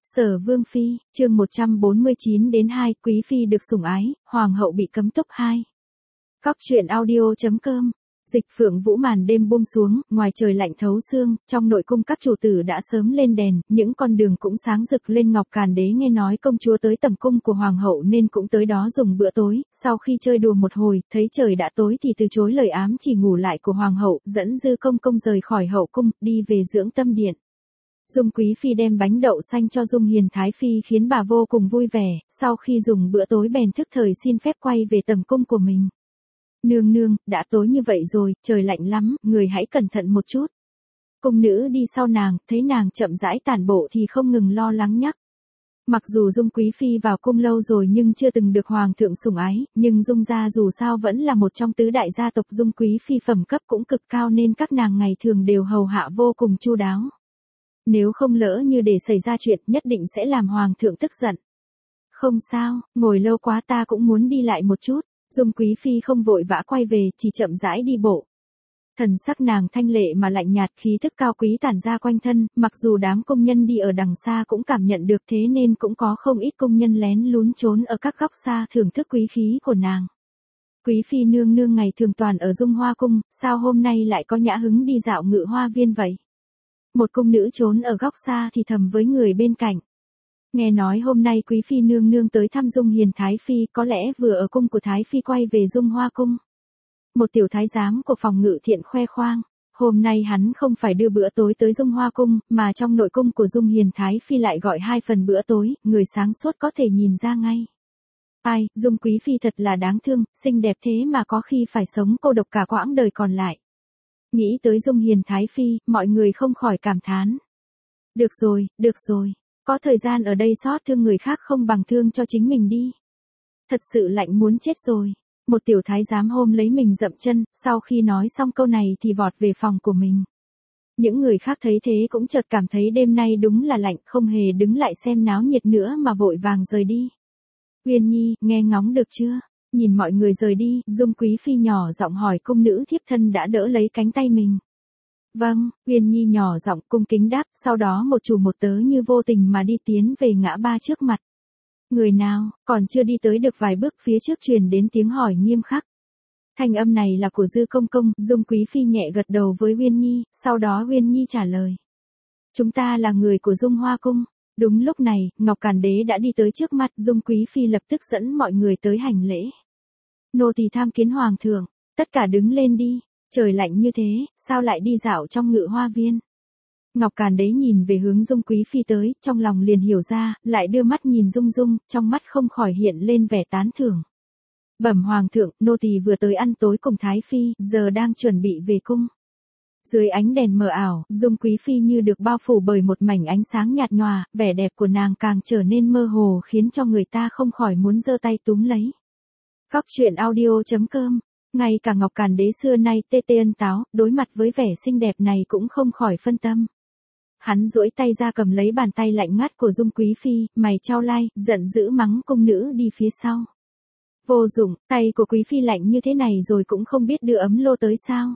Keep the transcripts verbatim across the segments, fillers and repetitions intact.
Sở Vương Phi, chương một trăm bốn mươi chín đến hai, Quý Phi được sủng ái, Hoàng hậu bị cấm túc hai. Cóc truyện audio.com. Dịch Phượng Vũ màn đêm buông xuống, ngoài trời lạnh thấu xương, trong nội cung các chủ tử đã sớm lên đèn, những con đường cũng sáng rực lên. Ngọc Càn Đế nghe nói công chúa tới tẩm cung của Hoàng hậu nên cũng tới đó dùng bữa tối, sau khi chơi đùa một hồi, thấy trời đã tối thì từ chối lời ám chỉ ngủ lại của Hoàng hậu, dẫn Dư Công Công rời khỏi hậu cung, đi về dưỡng tâm điện. Dung Quý Phi đem bánh đậu xanh cho Dung Hiền Thái Phi khiến bà vô cùng vui vẻ, sau khi dùng bữa tối bèn thức thời xin phép quay về tầm cung của mình. Nương nương, đã tối như vậy rồi, trời lạnh lắm, người hãy cẩn thận một chút. Cung nữ đi sau nàng, thấy nàng chậm rãi tản bộ thì không ngừng lo lắng nhắc. Mặc dù Dung Quý Phi vào cung lâu rồi nhưng chưa từng được Hoàng thượng sủng ái, nhưng Dung gia dù sao vẫn là một trong tứ đại gia tộc. Dung Quý Phi phẩm cấp cũng cực cao nên các nàng ngày thường đều hầu hạ vô cùng chu đáo. Nếu không lỡ như để xảy ra chuyện nhất định sẽ làm Hoàng thượng tức giận. Không sao, ngồi lâu quá ta cũng muốn đi lại một chút. Dung Quý Phi không vội vã quay về, chỉ chậm rãi đi bộ. Thần sắc nàng thanh lệ mà lạnh nhạt, khí thức cao quý tản ra quanh thân, mặc dù đám công nhân đi ở đằng xa cũng cảm nhận được, thế nên cũng có không ít công nhân lén lún trốn ở các góc xa thưởng thức quý khí của nàng. Quý Phi nương nương ngày thường toàn ở Dung Hoa cung, sao hôm nay lại có nhã hứng đi dạo Ngự Hoa viên vậy? Một cung nữ trốn ở góc xa thì thầm với người bên cạnh. Nghe nói hôm nay Quý Phi nương nương tới thăm Dung Hiền Thái Phi, có lẽ vừa ở cung của Thái Phi quay về Dung Hoa cung. Một tiểu thái giám của phòng ngự thiện khoe khoang, hôm nay hắn không phải đưa bữa tối tới Dung Hoa cung, mà trong nội cung của Dung Hiền Thái Phi lại gọi hai phần bữa tối, người sáng suốt có thể nhìn ra ngay. Ai, Dung Quý Phi thật là đáng thương, xinh đẹp thế mà có khi phải sống cô độc cả quãng đời còn lại. Nghĩ tới Dung Hiền Thái Phi, mọi người không khỏi cảm thán. Được rồi, được rồi. Có thời gian ở đây xót thương người khác không bằng thương cho chính mình đi. Thật sự lạnh muốn chết rồi. Một tiểu thái giám hôm lấy mình dậm chân, sau khi nói xong câu này thì vọt về phòng của mình. Những người khác thấy thế cũng chợt cảm thấy đêm nay đúng là lạnh, không hề đứng lại xem náo nhiệt nữa mà vội vàng rời đi. Uyên Nhi, nghe ngóng được chưa? Nhìn mọi người rời đi, Dung Quý Phi nhỏ giọng hỏi cung nữ thiếp thân đã đỡ lấy cánh tay mình. Vâng, Uyên Nhi nhỏ giọng cung kính đáp, sau đó một chủ một tớ như vô tình mà đi tiến về ngã ba trước mặt. Người nào, còn chưa đi tới được vài bước phía trước truyền đến tiếng hỏi nghiêm khắc. Thanh âm này là của Dư Công Công. Dung Quý Phi nhẹ gật đầu với Uyên Nhi, sau đó Uyên Nhi trả lời. Chúng ta là người của Dung Hoa cung. Đúng lúc này, Ngọc Càn Đế đã đi tới trước mặt. Dung Quý Phi lập tức dẫn mọi người tới hành lễ. Nô tỳ tham kiến Hoàng thượng, tất cả đứng lên đi. Trời lạnh như thế, sao lại đi dạo trong Ngự Hoa viên? Ngọc Càn Đế nhìn về hướng Dung Quý Phi tới, trong lòng liền hiểu ra, lại đưa mắt nhìn Dung Dung, trong mắt không khỏi hiện lên vẻ tán thưởng. Bẩm Hoàng thượng, nô tỳ vừa tới ăn tối cùng Thái Phi, giờ đang chuẩn bị về cung. Dưới ánh đèn mờ ảo, Dung Quý Phi như được bao phủ bởi một mảnh ánh sáng nhạt nhòa, vẻ đẹp của nàng càng trở nên mơ hồ khiến cho người ta không khỏi muốn giơ tay túm lấy. Cóc truyện audio.com. Ngay cả Ngọc Càn Đế xưa nay tê tê ân táo, đối mặt với vẻ xinh đẹp này cũng không khỏi phân tâm. Hắn duỗi tay ra cầm lấy bàn tay lạnh ngắt của Dung Quý Phi, mày chau lai, giận dữ mắng cung nữ đi phía sau. Vô dụng, tay của Quý Phi lạnh như thế này rồi cũng không biết đưa ấm lô tới sao.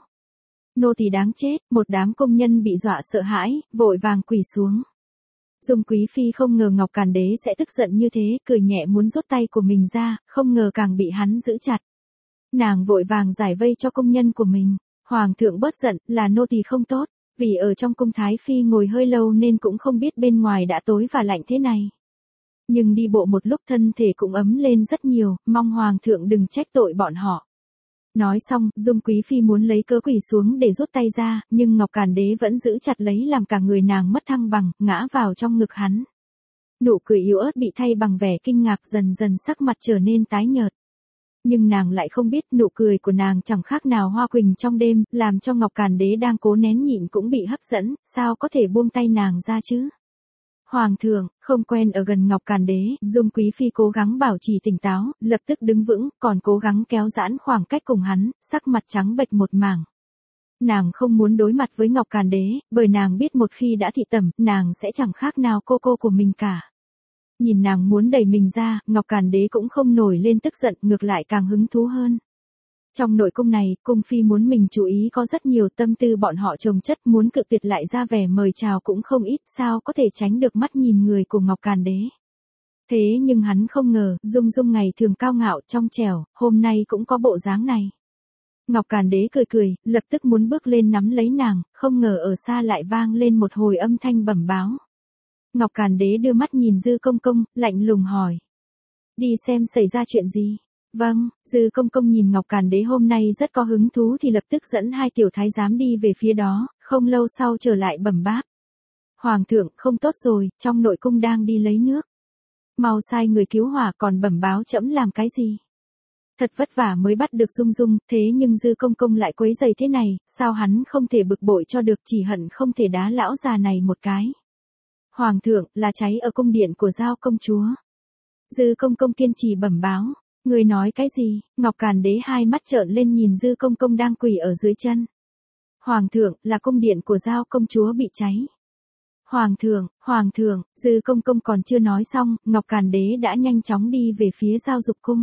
Nô tỳ đáng chết, một đám công nhân bị dọa sợ hãi, vội vàng quỳ xuống. Dung Quý Phi không ngờ Ngọc Càn Đế sẽ tức giận như thế, cười nhẹ muốn rút tay của mình ra, không ngờ càng bị hắn giữ chặt. Nàng vội vàng giải vây cho công nhân của mình. Hoàng thượng bớt giận, là nô tỳ không tốt, vì ở trong cung Thái Phi ngồi hơi lâu nên cũng không biết bên ngoài đã tối và lạnh thế này. Nhưng đi bộ một lúc thân thể cũng ấm lên rất nhiều, mong Hoàng thượng đừng trách tội bọn họ. Nói xong, Dung Quý Phi muốn lấy cớ quỳ xuống để rút tay ra, nhưng Ngọc Càn Đế vẫn giữ chặt lấy làm cả người nàng mất thăng bằng, ngã vào trong ngực hắn. Nụ cười yếu ớt bị thay bằng vẻ kinh ngạc, dần dần sắc mặt trở nên tái nhợt. Nhưng nàng lại không biết nụ cười của nàng chẳng khác nào hoa quỳnh trong đêm, làm cho Ngọc Càn Đế đang cố nén nhịn cũng bị hấp dẫn, sao có thể buông tay nàng ra chứ? Hoàng thượng, không quen ở gần Ngọc Càn Đế, Dung Quý Phi cố gắng bảo trì tỉnh táo, lập tức đứng vững, còn cố gắng kéo giãn khoảng cách cùng hắn, sắc mặt trắng bệch một mảng. Nàng không muốn đối mặt với Ngọc Càn Đế, bởi nàng biết một khi đã thị tẩm, nàng sẽ chẳng khác nào cô cô của mình cả. Nhìn nàng muốn đẩy mình ra, Ngọc Càn Đế cũng không nổi lên tức giận, ngược lại càng hứng thú hơn. Trong nội cung này, cung phi muốn mình chú ý có rất nhiều, tâm tư bọn họ chồng chất, muốn cự tuyệt lại ra vẻ mời chào cũng không ít, sao có thể tránh được mắt nhìn người của Ngọc Càn Đế. Thế nhưng hắn không ngờ, Dung Dung ngày thường cao ngạo trong trẻo, hôm nay cũng có bộ dáng này. Ngọc Càn Đế cười cười, lập tức muốn bước lên nắm lấy nàng, không ngờ ở xa lại vang lên một hồi âm thanh bẩm báo. Ngọc Càn Đế đưa mắt nhìn Dư Công Công, lạnh lùng hỏi. Đi xem xảy ra chuyện gì? Vâng, Dư Công Công nhìn Ngọc Càn Đế hôm nay rất có hứng thú thì lập tức dẫn hai tiểu thái giám đi về phía đó, không lâu sau trở lại bẩm báo. Hoàng thượng, không tốt rồi, trong nội cung đang đi lấy nước. Mau sai người cứu hỏa, còn bẩm báo trẫm làm cái gì? Thật vất vả mới bắt được Dung Dung, thế nhưng Dư Công Công lại quấy rầy thế này, sao hắn không thể bực bội cho được, chỉ hận không thể đá lão già này một cái. Hoàng thượng, là cháy ở cung điện của Giao công chúa. Dư Công Công kiên trì bẩm báo. Người nói cái gì? Ngọc Càn Đế hai mắt trợn lên nhìn Dư Công Công đang quỳ ở dưới chân. Hoàng thượng, là cung điện của Giao công chúa bị cháy. Hoàng thượng, Hoàng thượng, Dư Công Công còn chưa nói xong, Ngọc Càn Đế đã nhanh chóng đi về phía Giao Dục cung.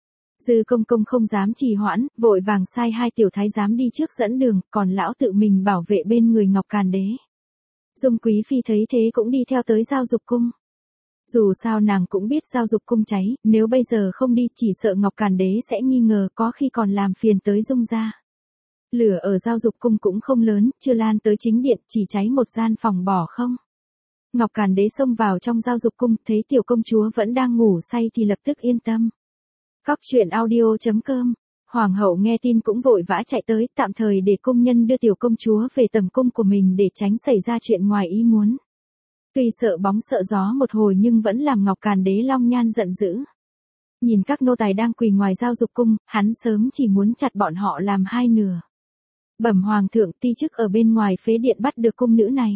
Dư Công Công không dám trì hoãn, vội vàng sai hai tiểu thái giám đi trước dẫn đường, còn lão tự mình bảo vệ bên người Ngọc Càn Đế. Dung Quý Phi thấy thế cũng đi theo tới Giao Dục cung. Dù sao nàng cũng biết Giao Dục cung cháy, nếu bây giờ không đi chỉ sợ Ngọc Càn Đế sẽ nghi ngờ, có khi còn làm phiền tới Dung gia. Lửa ở Giao Dục cung cũng không lớn, chưa lan tới chính điện, chỉ cháy một gian phòng bỏ không. Ngọc Càn Đế xông vào trong Giao Dục cung, thấy tiểu công chúa vẫn đang ngủ say thì lập tức yên tâm. Cóc truyện audio chấm com. Hoàng hậu nghe tin cũng vội vã chạy tới, tạm thời để cung nhân đưa tiểu công chúa về tầm cung của mình để tránh xảy ra chuyện ngoài ý muốn. Tuy sợ bóng sợ gió một hồi nhưng vẫn làm Ngọc Càn Đế long nhan giận dữ. Nhìn các nô tài đang quỳ ngoài Giao Dục cung, hắn sớm chỉ muốn chặt bọn họ làm hai nửa. Bẩm Hoàng thượng, ti chức ở bên ngoài phế điện bắt được cung nữ này.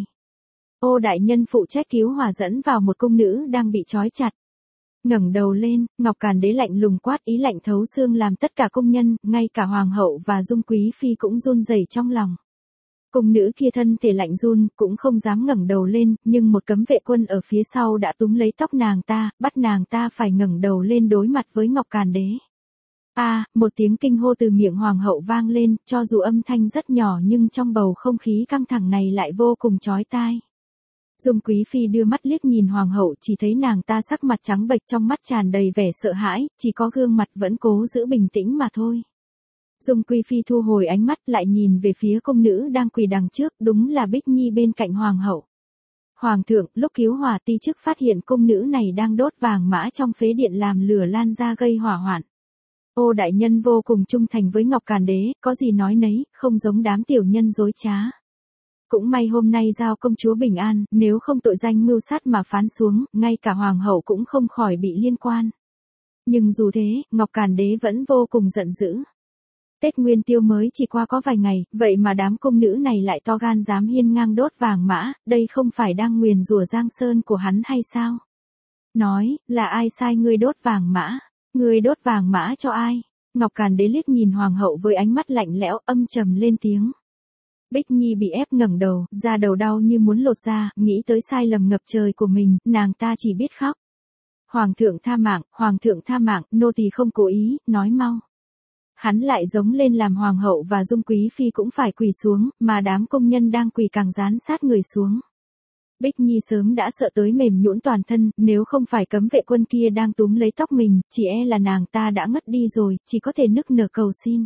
Ô đại nhân phụ trách cứu hỏa dẫn vào một cung nữ đang bị trói chặt. Ngẩng đầu lên, Ngọc Càn Đế lạnh lùng quát, ý lạnh thấu xương làm tất cả cung nhân, ngay cả Hoàng hậu và Dung Quý Phi cũng run rẩy trong lòng. Cung nữ kia thân thể lạnh run, cũng không dám ngẩng đầu lên, nhưng một cấm vệ quân ở phía sau đã túm lấy tóc nàng ta, bắt nàng ta phải ngẩng đầu lên đối mặt với Ngọc Càn Đế. A, à, một tiếng kinh hô từ miệng Hoàng hậu vang lên, cho dù âm thanh rất nhỏ nhưng trong bầu không khí căng thẳng này lại vô cùng chói tai. Dung Quý Phi đưa mắt liếc nhìn Hoàng hậu, chỉ thấy nàng ta sắc mặt trắng bệch, trong mắt tràn đầy vẻ sợ hãi, chỉ có gương mặt vẫn cố giữ bình tĩnh mà thôi. Dung Quý Phi thu hồi ánh mắt lại nhìn về phía cung nữ đang quỳ đằng trước, đúng là Bích Nhi bên cạnh Hoàng hậu. Hoàng thượng, lúc cứu hỏa ti chức phát hiện cung nữ này đang đốt vàng mã trong phế điện làm lửa lan ra gây hỏa hoạn. Ô đại nhân vô cùng trung thành với Ngọc Càn Đế, có gì nói nấy, không giống đám tiểu nhân dối trá. Cũng may hôm nay Giao công chúa bình an, nếu không tội danh mưu sát mà phán xuống, ngay cả Hoàng hậu cũng không khỏi bị liên quan. Nhưng dù thế, Ngọc Càn Đế vẫn vô cùng giận dữ. Tết Nguyên Tiêu mới chỉ qua có vài ngày, vậy mà đám cung nữ này lại to gan dám hiên ngang đốt vàng mã, đây không phải đang nguyền rủa Giang Sơn của hắn hay sao? Nói, là ai sai ngươi đốt vàng mã? Ngươi đốt vàng mã cho ai? Ngọc Càn Đế liếc nhìn Hoàng hậu với ánh mắt lạnh lẽo, âm trầm lên tiếng. Bích Nhi bị ép ngẩng đầu, da đầu đau như muốn lột ra, nghĩ tới sai lầm ngập trời của mình, nàng ta chỉ biết khóc. Hoàng thượng tha mạng, Hoàng thượng tha mạng, nô tỳ không cố ý, nói mau. Hắn lại giống lên làm Hoàng hậu và Dung Quý Phi cũng phải quỳ xuống, mà đám công nhân đang quỳ càng dán sát người xuống. Bích Nhi sớm đã sợ tới mềm nhũn toàn thân, nếu không phải cấm vệ quân kia đang túm lấy tóc mình, chỉ e là nàng ta đã ngất đi rồi, chỉ có thể nức nở cầu xin.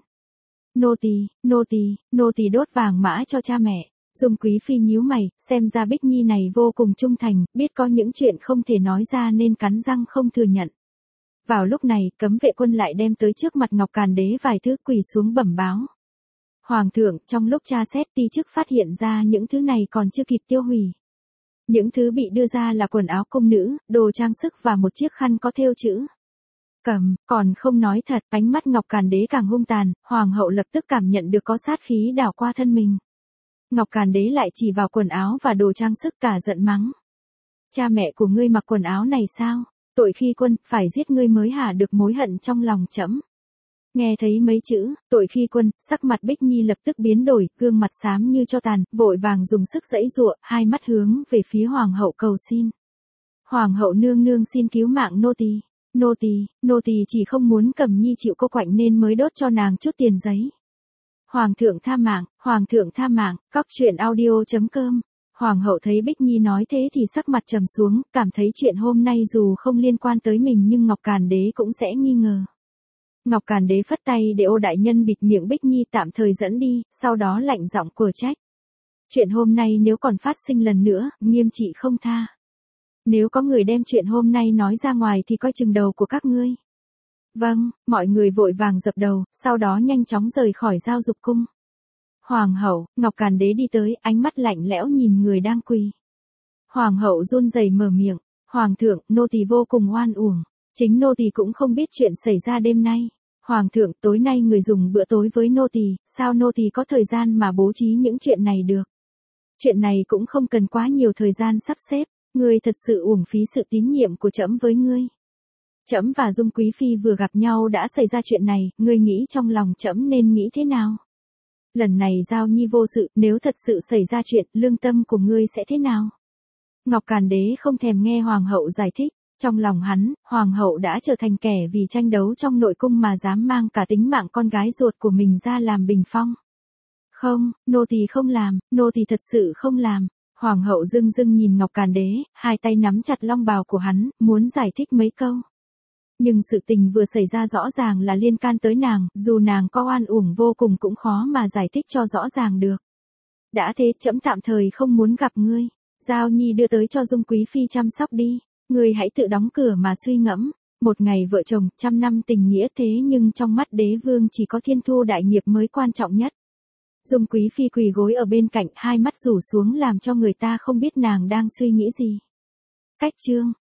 Nô tỳ, nô tỳ, nô tỳ đốt vàng mã cho cha mẹ. Dung Quý Phi nhíu mày, xem ra Bích Nhi này vô cùng trung thành, biết có những chuyện không thể nói ra nên cắn răng không thừa nhận. Vào lúc này, cấm vệ quân lại đem tới trước mặt Ngọc Càn Đế vài thứ, quỳ xuống bẩm báo. Hoàng thượng, trong lúc tra xét ti chức phát hiện ra những thứ này còn chưa kịp tiêu hủy. Những thứ bị đưa ra là quần áo cung nữ, đồ trang sức và một chiếc khăn có thêu chữ. Cầm, còn không nói thật, ánh mắt Ngọc Càn Đế càng hung tàn, Hoàng hậu lập tức cảm nhận được có sát khí đảo qua thân mình. Ngọc Càn Đế lại chỉ vào quần áo và đồ trang sức cả giận mắng. Cha mẹ của ngươi mặc quần áo này sao? Tội khi quân, phải giết ngươi mới hả được mối hận trong lòng trẫm. Nghe thấy mấy chữ, tội khi quân, sắc mặt Bích Nhi lập tức biến đổi, gương mặt xám như cho tàn, vội vàng dùng sức giãy giụa, hai mắt hướng về phía Hoàng hậu cầu xin. Hoàng hậu nương nương xin cứu mạng nô tỳ. Nô tỳ, nô tỳ chỉ không muốn Cẩm Nhi chịu cô quạnh nên mới đốt cho nàng chút tiền giấy. Hoàng thượng tha mạng, hoàng thượng tha mạng, cóc truyện audio.com. Hoàng hậu thấy Bích Nhi nói thế thì sắc mặt trầm xuống, cảm thấy chuyện hôm nay dù không liên quan tới mình nhưng Ngọc Càn Đế cũng sẽ nghi ngờ. Ngọc Càn Đế phất tay để Ô đại nhân bịt miệng Bích Nhi tạm thời dẫn đi, sau đó lạnh giọng của trách. Chuyện hôm nay nếu còn phát sinh lần nữa, nghiêm trị không tha. Nếu có người đem chuyện hôm nay nói ra ngoài thì coi chừng đầu của các ngươi. Vâng, mọi người vội vàng dập đầu, sau đó nhanh chóng rời khỏi giao dục cung. Hoàng hậu, Ngọc Càn Đế đi tới, ánh mắt lạnh lẽo nhìn người đang quỳ. Hoàng hậu run rẩy mở miệng, Hoàng thượng, nô tỳ vô cùng oan uổng. Chính nô tỳ cũng không biết chuyện xảy ra đêm nay. Hoàng thượng, tối nay người dùng bữa tối với nô tỳ, sao nô tỳ có thời gian mà bố trí những chuyện này được? Chuyện này cũng không cần quá nhiều thời gian sắp xếp, ngươi thật sự uổng phí sự tín nhiệm của trẫm với ngươi. Trẫm và Dung quý phi vừa gặp nhau đã xảy ra chuyện này, ngươi nghĩ trong lòng trẫm nên nghĩ thế nào? Lần này Giao Nhi vô sự, nếu thật sự xảy ra chuyện, lương tâm của ngươi sẽ thế nào? Ngọc Càn Đế không thèm nghe hoàng hậu giải thích, trong lòng hắn, hoàng hậu đã trở thành kẻ vì tranh đấu trong nội cung mà dám mang cả tính mạng con gái ruột của mình ra làm bình phong. Không, nô tỳ không làm, nô tỳ thật sự không làm. Hoàng hậu dưng dưng nhìn Ngọc Càn Đế, hai tay nắm chặt long bào của hắn, muốn giải thích mấy câu. Nhưng sự tình vừa xảy ra rõ ràng là liên can tới nàng, dù nàng có oan uổng vô cùng cũng khó mà giải thích cho rõ ràng được. Đã thế, trẫm tạm thời không muốn gặp ngươi. Giao Nhi đưa tới cho Dung quý phi chăm sóc đi. Ngươi hãy tự đóng cửa mà suy ngẫm. Một ngày vợ chồng, trăm năm tình nghĩa thế nhưng trong mắt đế vương chỉ có thiên thu đại nghiệp mới quan trọng nhất. Dung quý phi quỳ gối ở bên cạnh, hai mắt rủ xuống làm cho người ta không biết nàng đang suy nghĩ gì. Cách chương